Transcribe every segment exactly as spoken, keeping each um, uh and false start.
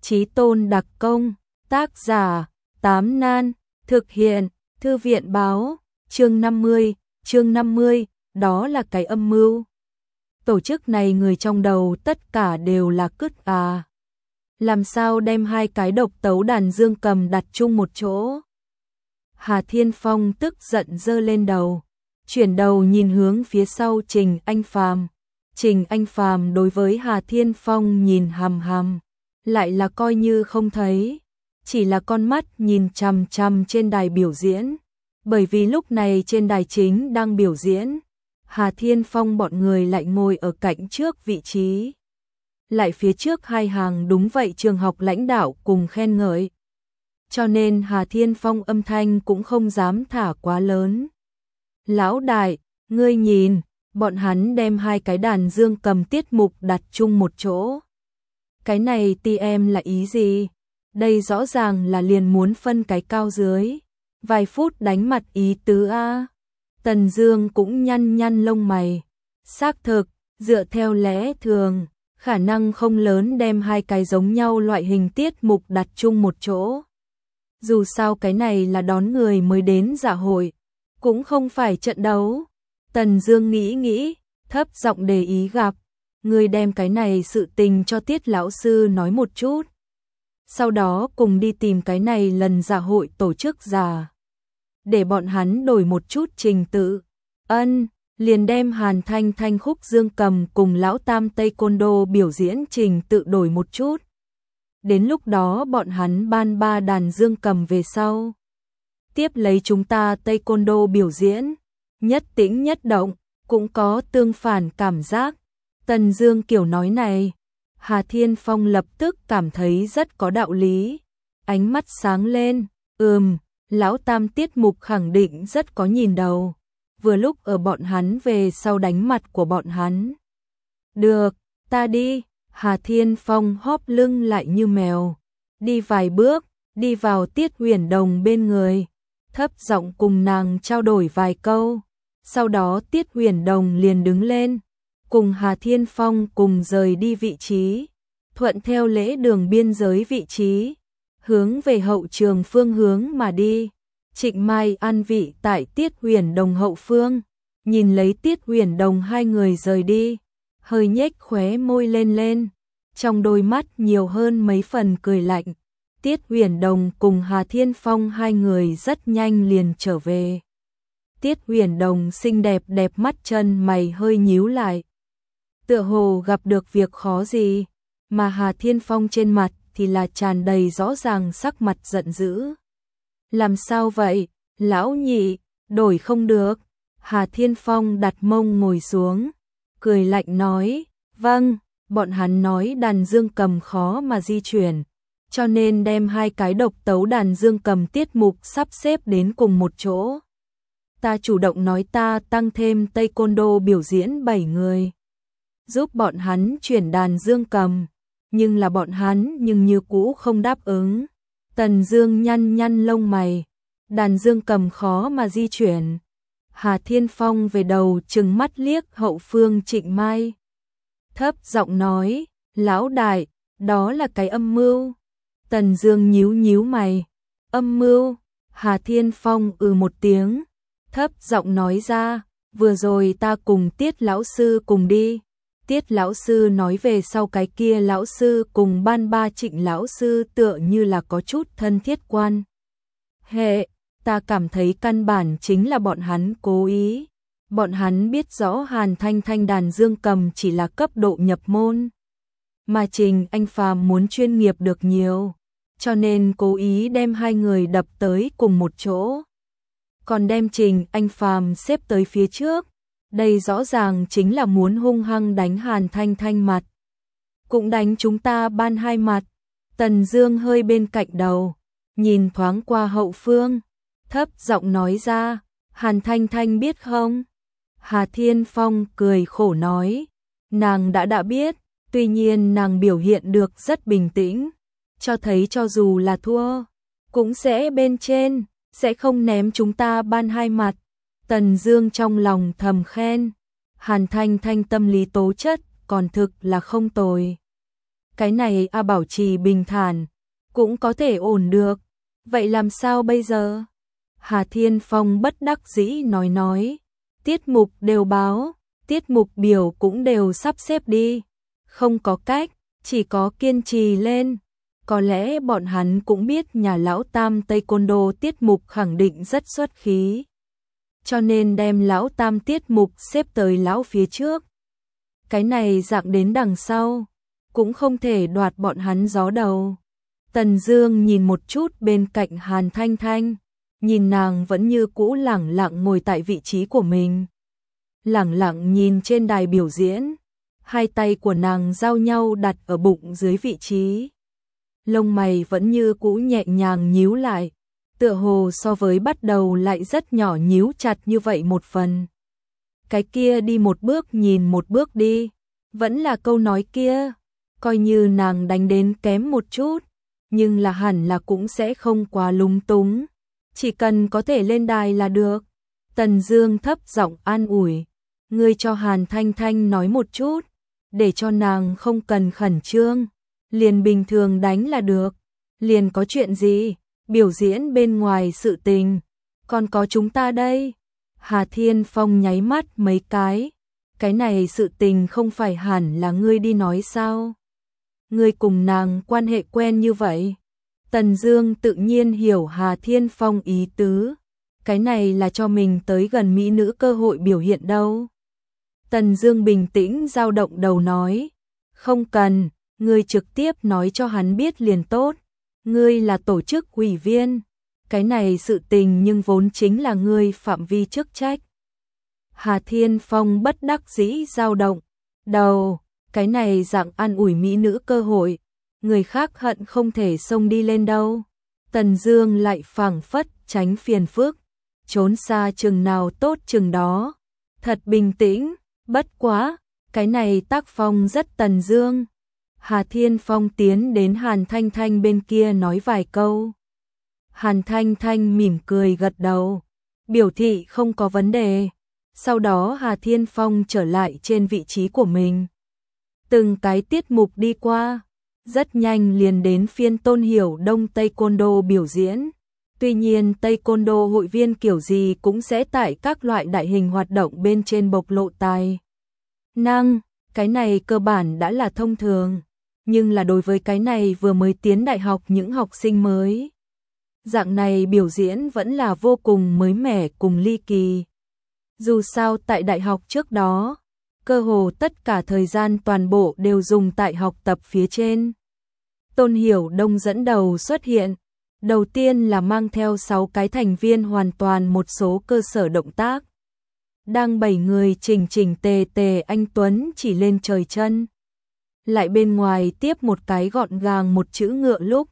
Chí tôn đặc công, tác giả, Tám Nan, thực hiện, Thư viện báo, chương năm mươi, chương năm mươi, đó là cái âm mưu. Tổ chức này người trong đầu tất cả đều là cứt à. Làm sao đem hai cái độc tấu đàn dương cầm đặt chung một chỗ? Hà Thiên Phong tức giận giơ lên đầu, chuyển đầu nhìn hướng phía sau Trình Anh Phàm. Trình Anh Phàm đối với Hà Thiên Phong nhìn hằm hằm, lại là coi như không thấy, chỉ là con mắt nhìn chằm chằm trên đài biểu diễn, bởi vì lúc này trên đài chính đang biểu diễn, Hà Thiên Phong bọn người lại ngồi ở cạnh trước vị trí. Lại phía trước hai hàng đúng vậy trường học lãnh đạo cùng khen ngợi. Cho nên Hà Thiên Phong âm thanh cũng không dám thả quá lớn. Lão đại, ngươi nhìn, bọn hắn đem hai cái đàn dương cầm tiết mục đặt chung một chỗ. Cái này ti em là ý gì? Đây rõ ràng là liền muốn phân cái cao dưới. Vài phút đánh mặt ý tứ a. Tần Dương cũng nhăn nhăn lông mày. Xác thực, dựa theo lẽ thường, khả năng không lớn đem hai cái giống nhau loại hình tiết mục đặt chung một chỗ. Dù sao cái này là đón người mới đến dạ hội, cũng không phải trận đấu. Tần Dương nghĩ nghĩ, thấp giọng đề ý gặp, người đem cái này sự tình cho Tiết lão sư nói một chút. Sau đó cùng đi tìm cái này lần dạ hội tổ chức giả, để bọn hắn đổi một chút trình tự. Ân, liền đem Hàn Thanh Thanh khúc dương cầm cùng lão tam taekwondo biểu diễn trình tự đổi một chút. Đến lúc đó bọn hắn ban ba đàn dương cầm về sau, tiếp lấy chúng ta taekwondo biểu diễn, nhất tĩnh nhất động, cũng có tương phản cảm giác. Tần Dương kiểu nói này, Hà Thiên Phong lập tức cảm thấy rất có đạo lý, ánh mắt sáng lên, ừm, lão tam tiết mục khẳng định rất có nhìn đầu, vừa lúc ở bọn hắn về sau đánh mặt của bọn hắn. Được, ta đi. Hà Thiên Phong hóp lưng lại như mèo, đi vài bước, đi vào Tiết Huyền Đồng bên người, thấp giọng cùng nàng trao đổi vài câu. Sau đó Tiết Huyền Đồng liền đứng lên, cùng Hà Thiên Phong cùng rời đi vị trí, thuận theo lễ đường biên giới vị trí, hướng về hậu trường phương hướng mà đi. Trịnh Mai an vị tại Tiết Huyền Đồng hậu phương, nhìn lấy Tiết Huyền Đồng hai người rời đi, hơi nhếch khóe môi lên lên, trong đôi mắt nhiều hơn mấy phần cười lạnh. Tiết Huyền Đồng cùng Hà Thiên Phong hai người rất nhanh liền trở về. Tiết Huyền Đồng xinh đẹp đẹp mắt chân mày hơi nhíu lại, tựa hồ gặp được việc khó gì, mà Hà Thiên Phong trên mặt thì là tràn đầy rõ ràng sắc mặt giận dữ. Làm sao vậy, lão nhị, đổi không được. Hà Thiên Phong đặt mông ngồi xuống, cười lạnh nói, vâng, bọn hắn nói đàn dương cầm khó mà di chuyển, cho nên đem hai cái độc tấu đàn dương cầm tiết mục sắp xếp đến cùng một chỗ. Ta chủ động nói ta tăng thêm taekwondo biểu diễn bảy người, giúp bọn hắn chuyển đàn dương cầm, nhưng là bọn hắn nhưng như cũ không đáp ứng. Tần Dương nhăn nhăn lông mày, đàn dương cầm khó mà di chuyển. Hà Thiên Phong về đầu trừng mắt liếc hậu phương Trịnh Mai, thấp giọng nói, lão đại, đó là cái âm mưu. Tần Dương nhíu nhíu mày, âm mưu? Hà Thiên Phong ừ một tiếng, thấp giọng nói ra, vừa rồi ta cùng Tiết lão sư cùng đi. Tiết lão sư nói về sau cái kia lão sư cùng ban ba Trịnh lão sư tựa như là có chút thân thiết quan hệ, ta cảm thấy căn bản chính là bọn hắn cố ý. Bọn hắn biết rõ Hàn Thanh Thanh đàn dương cầm chỉ là cấp độ nhập môn, mà Trình Anh Phàm muốn chuyên nghiệp được nhiều, cho nên cố ý đem hai người đập tới cùng một chỗ, còn đem Trình Anh Phàm xếp tới phía trước. Đây rõ ràng chính là muốn hung hăng đánh Hàn Thanh Thanh mặt, cũng đánh chúng ta ban hai mặt. Tần Dương hơi bên cạnh đầu, nhìn thoáng qua hậu phương, thấp giọng nói ra, Hàn Thanh Thanh biết không? Hà Thiên Phong cười khổ nói, nàng đã đã biết, tuy nhiên nàng biểu hiện được rất bình tĩnh, cho thấy cho dù là thua, cũng sẽ bên trên, sẽ không ném chúng ta ban hai mặt. Tần Dương trong lòng thầm khen, Hàn Thanh Thanh tâm lý tố chất còn thực là không tồi. cái này a bảo trì bình thản, cũng có thể ổn được. Vậy làm sao bây giờ? Hà Thiên Phong bất đắc dĩ nói nói, tiết mục đều báo, tiết mục biểu cũng đều sắp xếp đi. Không có cách, chỉ có kiên trì lên. Có lẽ bọn hắn cũng biết nhà lão tam Taekwondo tiết mục khẳng định rất xuất khí. Cho nên đem lão tam tiết mục xếp tới lão phía trước. Cái này dạng đến đằng sau, cũng không thể đoạt bọn hắn gió đầu. Tần Dương nhìn một chút bên cạnh Hàn Thanh Thanh, nhìn nàng vẫn như cũ lẳng lặng ngồi tại vị trí của mình. Lẳng lặng nhìn trên đài biểu diễn, hai tay của nàng giao nhau đặt ở bụng dưới vị trí. Lông mày vẫn như cũ nhẹ nhàng nhíu lại, tựa hồ so với bắt đầu lại rất nhỏ nhíu chặt như vậy một phần. Cái kia đi một bước nhìn một bước đi, vẫn là câu nói kia, coi như nàng đánh đến kém một chút, nhưng là hẳn là cũng sẽ không quá lúng túng, chỉ cần có thể lên đài là được. Tần Dương thấp giọng an ủi, ngươi cho Hàn Thanh Thanh nói một chút, để cho nàng không cần khẩn trương, liền bình thường đánh là được. Liền có chuyện gì, biểu diễn bên ngoài sự tình, còn có chúng ta đây. Hà Thiên Phong nháy mắt mấy cái, cái này sự tình không phải hẳn là ngươi đi nói sao? Ngươi cùng nàng quan hệ quen như vậy. Tần Dương tự nhiên hiểu Hà Thiên Phong ý tứ, cái này là cho mình tới gần mỹ nữ cơ hội biểu hiện đâu. Tần Dương bình tĩnh dao động đầu nói, không cần, ngươi trực tiếp nói cho hắn biết liền tốt. Ngươi là tổ chức ủy viên, cái này sự tình nhưng vốn chính là ngươi phạm vi chức trách. Hà Thiên Phong bất đắc dĩ dao động đầu, cái này dạng an ủi mỹ nữ cơ hội, người khác hận không thể xông đi lên đâu. Tần Dương lại phảng phất tránh phiền phức, trốn xa chừng nào tốt chừng đó, thật bình tĩnh. Bất quá, cái này tác phong rất Tần Dương. Hà Thiên Phong tiến đến Hàn Thanh Thanh bên kia nói vài câu. Hàn Thanh Thanh mỉm cười gật đầu, biểu thị không có vấn đề. Sau đó Hà Thiên Phong trở lại trên vị trí của mình. Từng cái tiết mục đi qua, rất nhanh liền đến phiên Tôn Hiểu Đông Taekwondo biểu diễn. Tuy nhiên Taekwondo hội viên kiểu gì cũng sẽ tại các loại đại hình hoạt động bên trên bộc lộ tài năng, cái này cơ bản đã là thông thường. Nhưng là đối với cái này vừa mới tiến đại học những học sinh mới, dạng này biểu diễn vẫn là vô cùng mới mẻ cùng ly kỳ. Dù sao tại đại học trước đó, cơ hồ tất cả thời gian toàn bộ đều dùng tại học tập phía trên. Tôn Hiểu Đông dẫn đầu xuất hiện, đầu tiên là mang theo sáu cái thành viên hoàn toàn một số cơ sở động tác. Đang bảy người chỉnh chỉnh tề tề anh Tuấn chỉ lên trời chân. Lại bên ngoài tiếp một cái gọn gàng một chữ ngựa lúc.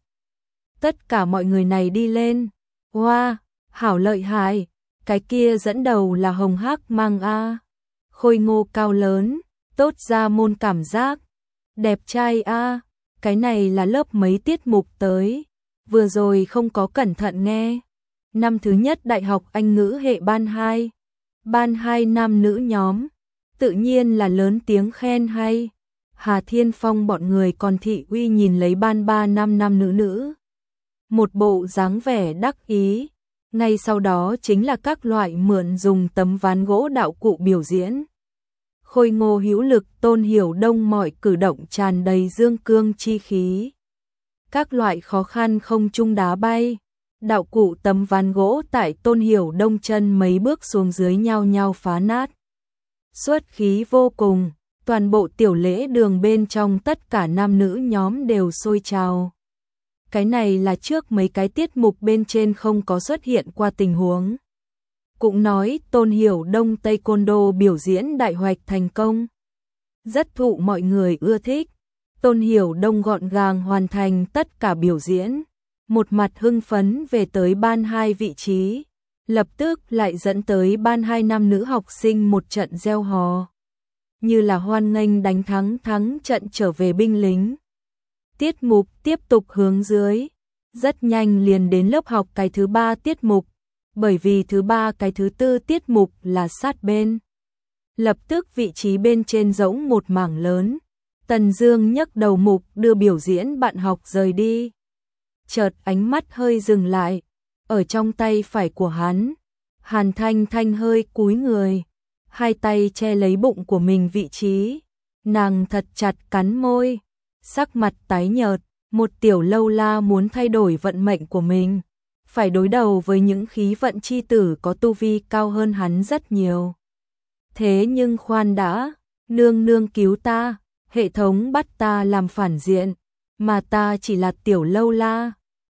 Tất cả mọi người này đi lên. Wow, hảo lợi hại, cái kia dẫn đầu là hồng hắc mang a. Khôi ngô cao lớn, tốt ra môn cảm giác. Đẹp trai a, cái này là lớp mấy tiết mục tới. Vừa rồi không có cẩn thận nghe. Năm thứ nhất đại học Anh ngữ hệ ban hai. Ban hai nam nữ nhóm, tự nhiên là lớn tiếng khen hay. Hà Thiên Phong bọn người còn thị uy nhìn lấy ban ba nam nam nữ nữ. Một bộ dáng vẻ đắc ý. Ngay sau đó chính là các loại mượn dùng tấm ván gỗ đạo cụ biểu diễn. Khôi ngô hữu lực Tôn Hiểu Đông mọi cử động tràn đầy dương cương chi khí. Các loại khó khăn không trung đá bay. Đạo cụ tấm ván gỗ tại Tôn Hiểu Đông chân mấy bước xuống dưới nhau nhau phá nát. Xuất khí vô cùng, toàn bộ tiểu lễ đường bên trong tất cả nam nữ nhóm đều sôi trào. Cái này là trước mấy cái tiết mục bên trên không có xuất hiện qua tình huống. Cũng nói Tôn Hiểu Đông Taekwondo biểu diễn đại hoạch thành công. Rất thụ mọi người ưa thích. Tôn Hiểu Đông gọn gàng hoàn thành tất cả biểu diễn. Một mặt hưng phấn về tới ban hai vị trí, lập tức lại dẫn tới ban hai nam nữ học sinh một trận reo hò. Như là hoan nghênh đánh thắng thắng trận trở về binh lính. Tiết mục tiếp tục hướng dưới, rất nhanh liền đến lớp học cái thứ ba tiết mục, bởi vì thứ ba cái thứ tư tiết mục là sát bên. Lập tức vị trí bên trên rỗng một mảng lớn, Tần Dương nhấc đầu mục đưa biểu diễn bạn học rời đi. Chợt ánh mắt hơi dừng lại, ở trong tay phải của hắn, Hàn Thanh Thanh hơi cúi người, hai tay che lấy bụng của mình vị trí, nàng thật chặt cắn môi, sắc mặt tái nhợt, một tiểu lâu la muốn thay đổi vận mệnh của mình, phải đối đầu với những khí vận chi tử có tu vi cao hơn hắn rất nhiều. Thế nhưng khoan đã, nương nương cứu ta, hệ thống bắt ta làm phản diện, mà ta chỉ là tiểu lâu la,